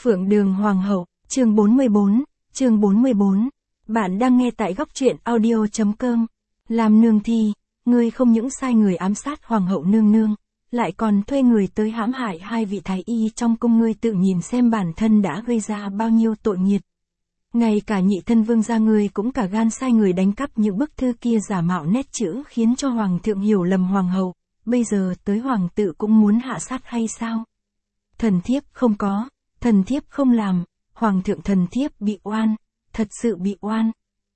Phượng Đường Hoàng hậu, chương 44. Bạn đang nghe tại góc truyện audio.com. Làm nương thi, ngươi không những sai người ám sát Hoàng hậu nương nương, lại còn thuê người tới hãm hại hai vị thái y trong cung, ngươi tự nhìn xem bản thân đã gây ra bao nhiêu tội nghiệt. Ngay cả nhị thân vương gia ngươi cũng cả gan sai người đánh cắp những bức thư kia giả mạo nét chữ khiến cho hoàng thượng hiểu lầm hoàng hậu, bây giờ tới hoàng tự cũng muốn hạ sát hay sao? Thần thiếp không có, thần thiếp không làm, hoàng thượng thần thiếp bị oan, thật sự bị oan.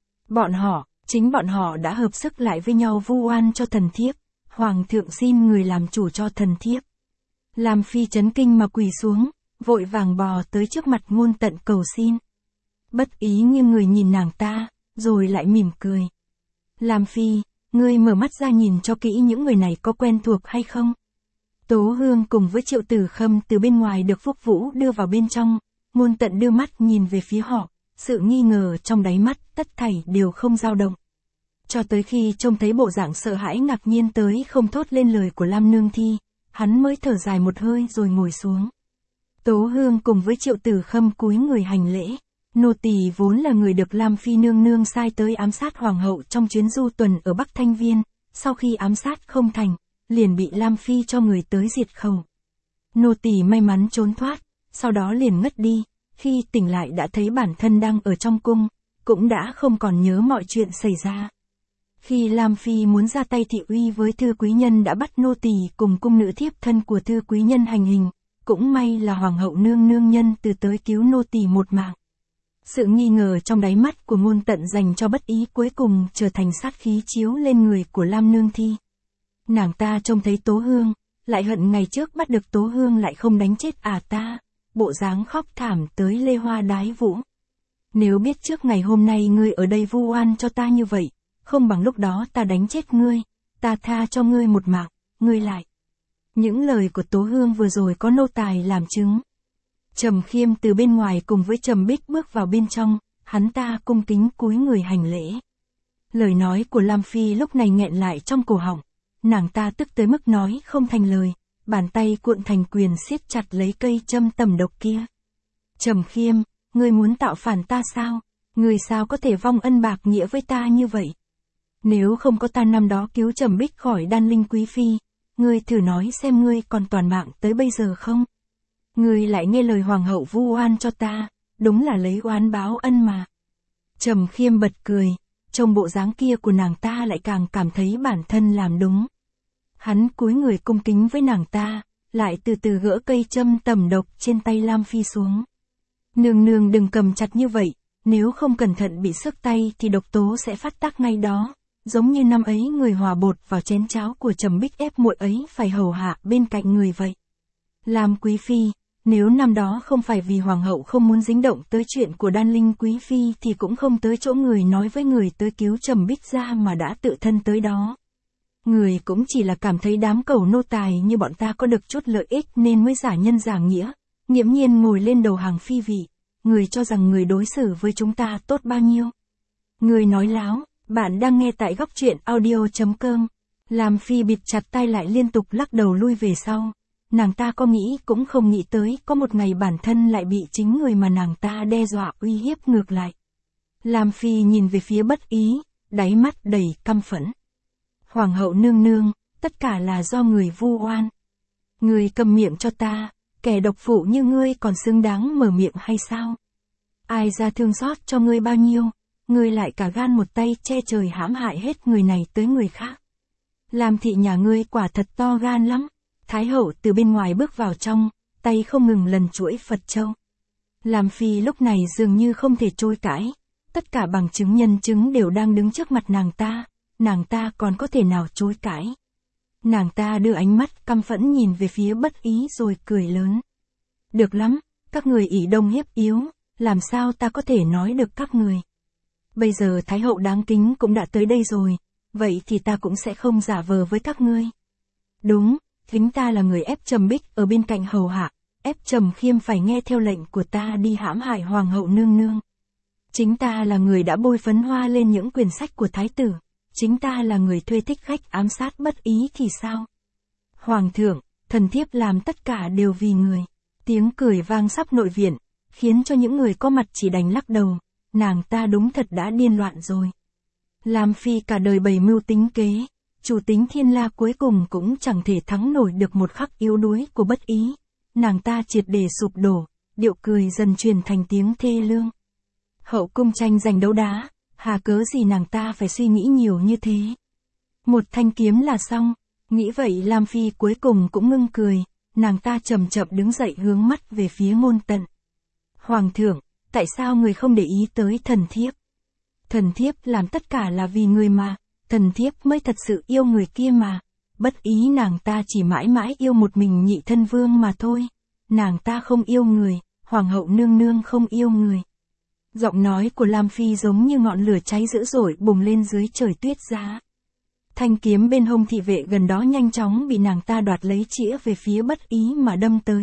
Chính bọn họ đã hợp sức lại với nhau vu oan cho thần thiếp, hoàng thượng xin người làm chủ cho thần thiếp. Lam Phi chấn kinh mà quỳ xuống, vội vàng bò tới trước mặt Ngôn Tận cầu xin. Bất ý nghiêng người nhìn nàng ta, rồi lại mỉm cười. Lam Phi, ngươi mở mắt ra nhìn cho kỹ những người này có quen thuộc hay không? Tố Hương cùng với Triệu Tử Khâm từ bên ngoài được Phúc Vũ đưa vào bên trong, Ngôn Tận đưa mắt nhìn về phía họ, sự nghi ngờ trong đáy mắt tất thảy đều không dao động. Cho tới khi trông thấy bộ dạng sợ hãi ngạc nhiên tới không thốt lên lời của Lam Nương Thi, hắn mới thở dài một hơi rồi ngồi xuống. Tố Hương cùng với Triệu Tử Khâm cúi người hành lễ. Nô tỳ vốn là người được Lam Phi nương nương sai tới ám sát hoàng hậu trong chuyến du tuần ở Bắc Thanh Viên, sau khi ám sát không thành, liền bị Lam Phi cho người tới diệt khẩu. Nô tỳ may mắn trốn thoát, sau đó liền ngất đi, khi tỉnh lại đã thấy bản thân đang ở trong cung, cũng đã không còn nhớ mọi chuyện xảy ra. Khi Lam Phi muốn ra tay thị uy với thư quý nhân đã bắt nô tỳ cùng cung nữ thiếp thân của thư quý nhân hành hình, cũng may là hoàng hậu nương nương nhân từ tới cứu nô tỳ một mạng. Sự nghi ngờ trong đáy mắt của Ngôn Tận dành cho bất ý cuối cùng trở thành sát khí chiếu lên người của Lam Nương Thi. Nàng ta trông thấy Tố Hương, lại hận ngày trước bắt được Tố Hương lại không đánh chết ta, bộ dáng khóc thảm tới lê hoa đái vũ. Nếu biết trước ngày hôm nay ngươi ở đây vu oan cho ta như vậy, không bằng lúc đó ta đánh chết ngươi, ta tha cho ngươi một mạng, ngươi lại. Những lời của Tố Hương vừa rồi có nô tài làm chứng. Trầm Khiêm từ bên ngoài cùng với Trầm Bích bước vào bên trong, hắn ta cung kính cúi người hành lễ. Lời nói của Lam Phi lúc này nghẹn lại trong cổ họng, nàng ta tức tới mức nói không thành lời, bàn tay cuộn thành quyền siết chặt lấy cây châm tầm độc kia. Trầm Khiêm, ngươi muốn tạo phản ta sao? Ngươi sao có thể vong ân bạc nghĩa với ta như vậy? Nếu không có ta năm đó cứu Trầm Bích khỏi Đan Linh Quý Phi, ngươi thử nói xem ngươi còn toàn mạng tới bây giờ không? Ngươi lại nghe lời hoàng hậu vu oan cho ta, đúng là lấy oán báo ân mà. Trầm Khiêm bật cười, trông bộ dáng kia của nàng ta lại càng cảm thấy bản thân làm đúng. Hắn cúi người cung kính với nàng ta, lại từ từ gỡ cây châm tầm độc trên tay Lam Phi xuống. Nương nương đừng cầm chặt như vậy, nếu không cẩn thận bị xước tay thì độc tố sẽ phát tác ngay đó, giống như năm ấy người hòa bột vào chén cháo của Trầm Bích ép muội ấy phải hầu hạ bên cạnh người vậy. Lam Quý Phi, nếu năm đó không phải vì hoàng hậu không muốn dính động tới chuyện của Đan Linh Quý Phi thì cũng không tới chỗ người nói với người tới cứu Trầm Bích ra mà đã tự thân tới đó. Người cũng chỉ là cảm thấy đám cẩu nô tài như bọn ta có được chút lợi ích nên mới giả nhân giả nghĩa, nghiễm nhiên ngồi lên đầu hàng phi vị, người cho rằng người đối xử với chúng ta tốt bao nhiêu. Người nói láo, bạn đang nghe tại góc truyện audio.com. Lam Phi bịt chặt tay lại liên tục lắc đầu lui về sau. Nàng ta có nghĩ cũng không nghĩ tới có một ngày bản thân lại bị chính người mà nàng ta đe dọa uy hiếp ngược lại. Lam Phi nhìn về phía Bất Ý, đáy mắt đầy căm phẫn. Hoàng hậu nương nương, tất cả là do người vu oan. Người câm miệng cho ta, kẻ độc phụ như ngươi còn xứng đáng mở miệng hay sao? Ai ra thương xót cho ngươi bao nhiêu, ngươi lại cả gan một tay che trời hãm hại hết người này tới người khác. Lam thị nhà ngươi quả thật to gan lắm. Thái hậu từ bên ngoài bước vào trong, tay không ngừng lần chuỗi Phật châu. Lam Phi lúc này dường như không thể chối cãi, tất cả bằng chứng nhân chứng đều đang đứng trước mặt nàng ta còn có thể nào chối cãi. Nàng ta đưa ánh mắt căm phẫn nhìn về phía Bất Ý rồi cười lớn. Được lắm, các người ỷ đông hiếp yếu, làm sao ta có thể nói được các người. Bây giờ Thái hậu đáng kính cũng đã tới đây rồi, vậy thì ta cũng sẽ không giả vờ với các ngươi. Đúng. Chính ta là người ép Trầm Bích ở bên cạnh hầu hạ, ép Trầm Khiêm phải nghe theo lệnh của ta đi hãm hại hoàng hậu nương nương. Chính ta là người đã bôi phấn hoa lên những quyển sách của thái tử, chính ta là người thuê thích khách ám sát Bất Ý thì sao? Hoàng thượng, thần thiếp làm tất cả đều vì người. Tiếng cười vang khắp nội viện, khiến cho những người có mặt chỉ đành lắc đầu, nàng ta đúng thật đã điên loạn rồi. Lam Phi cả đời bày mưu tính kế, chủ tính thiên la cuối cùng cũng chẳng thể thắng nổi được một khắc yếu đuối của Bất Ý. Nàng ta triệt để sụp đổ, điệu cười dần truyền thành tiếng thê lương. Hậu cung tranh giành đấu đá, hà cớ gì nàng ta phải suy nghĩ nhiều như thế. Một thanh kiếm là xong, nghĩ vậy Lam Phi cuối cùng cũng ngưng cười, nàng ta chậm chậm đứng dậy hướng mắt về phía Ngôn Tận. Hoàng thượng, tại sao người không để ý tới thần thiếp? Thần thiếp làm tất cả là vì người mà, thần thiếp mới thật sự yêu người kia mà. Bất Ý nàng ta chỉ mãi mãi yêu một mình Nhị thân vương mà thôi. Nàng ta không yêu người, hoàng hậu nương nương không yêu người. Giọng nói của Lam Phi giống như ngọn lửa cháy dữ dội bùng lên dưới trời tuyết giá. Thanh kiếm bên hông thị vệ gần đó nhanh chóng bị nàng ta đoạt lấy chĩa về phía Bất Ý mà đâm tới.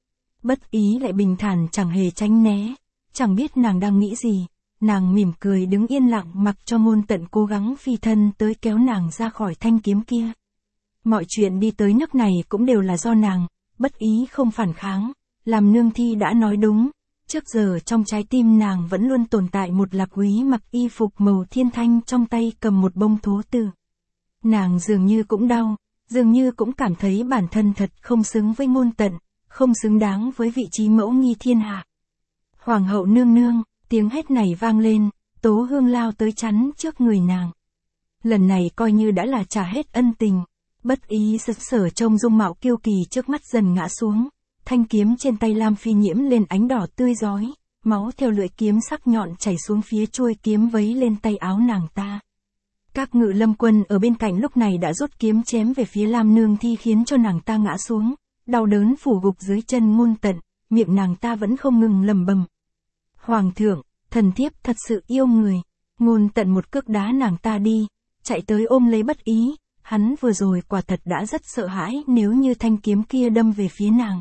Bất Ý lại bình thản chẳng hề tránh né, chẳng biết nàng đang nghĩ gì. Nàng mỉm cười đứng yên lặng mặc cho Ngôn Tận cố gắng phi thân tới kéo nàng ra khỏi thanh kiếm kia. Mọi chuyện đi tới nước này cũng đều là do nàng, Bất Ý không phản kháng, làm nương thi đã nói đúng. Trước giờ trong trái tim nàng vẫn luôn tồn tại một Lạc Úy mặc y phục màu thiên thanh trong tay cầm một bông thố tử. Nàng dường như cũng đau, dường như cũng cảm thấy bản thân thật không xứng với Ngôn Tận, không xứng đáng với vị trí mẫu nghi thiên hạ. Hoàng hậu nương nương, tiếng hét này vang lên, Tố Hương lao tới chắn trước người nàng. Lần này coi như đã là trả hết ân tình. Bất Ý sực sở trông dung mạo kiêu kỳ trước mắt dần ngã xuống. Thanh kiếm trên tay Lam Phi nhiễm lên ánh đỏ tươi rói, máu theo lưỡi kiếm sắc nhọn chảy xuống phía chuôi kiếm vấy lên tay áo nàng ta. Các ngự lâm quân ở bên cạnh lúc này đã rút kiếm chém về phía Lam nương thi khiến cho nàng ta ngã xuống, đau đớn phủ gục dưới chân Ngôn Tận, miệng nàng ta vẫn không ngừng lẩm bẩm. Hoàng thượng, thần thiếp thật sự yêu người. Ngôn Tận một cước đá nàng ta đi, chạy tới ôm lấy Bất Ý, hắn vừa rồi quả thật đã rất sợ hãi nếu như thanh kiếm kia đâm về phía nàng.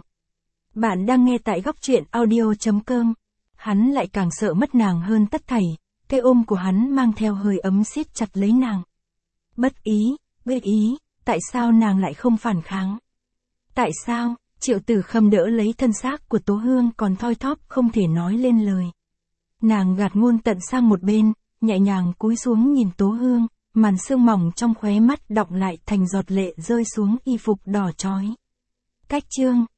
Bạn đang nghe tại góc truyện audio.com. Hắn lại càng sợ mất nàng hơn tất thảy, cái ôm của hắn mang theo hơi ấm siết chặt lấy nàng. Bất Ý, tại sao nàng lại không phản kháng? Tại sao? Triệu Tử Khâm đỡ lấy thân xác của Tố Hương còn thoi thóp không thể nói lên lời. Nàng gạt Ngôn Tận sang một bên, nhẹ nhàng cúi xuống nhìn Tố Hương, màn sương mỏng trong khóe mắt đọng lại thành giọt lệ rơi xuống y phục đỏ chói. Cách chương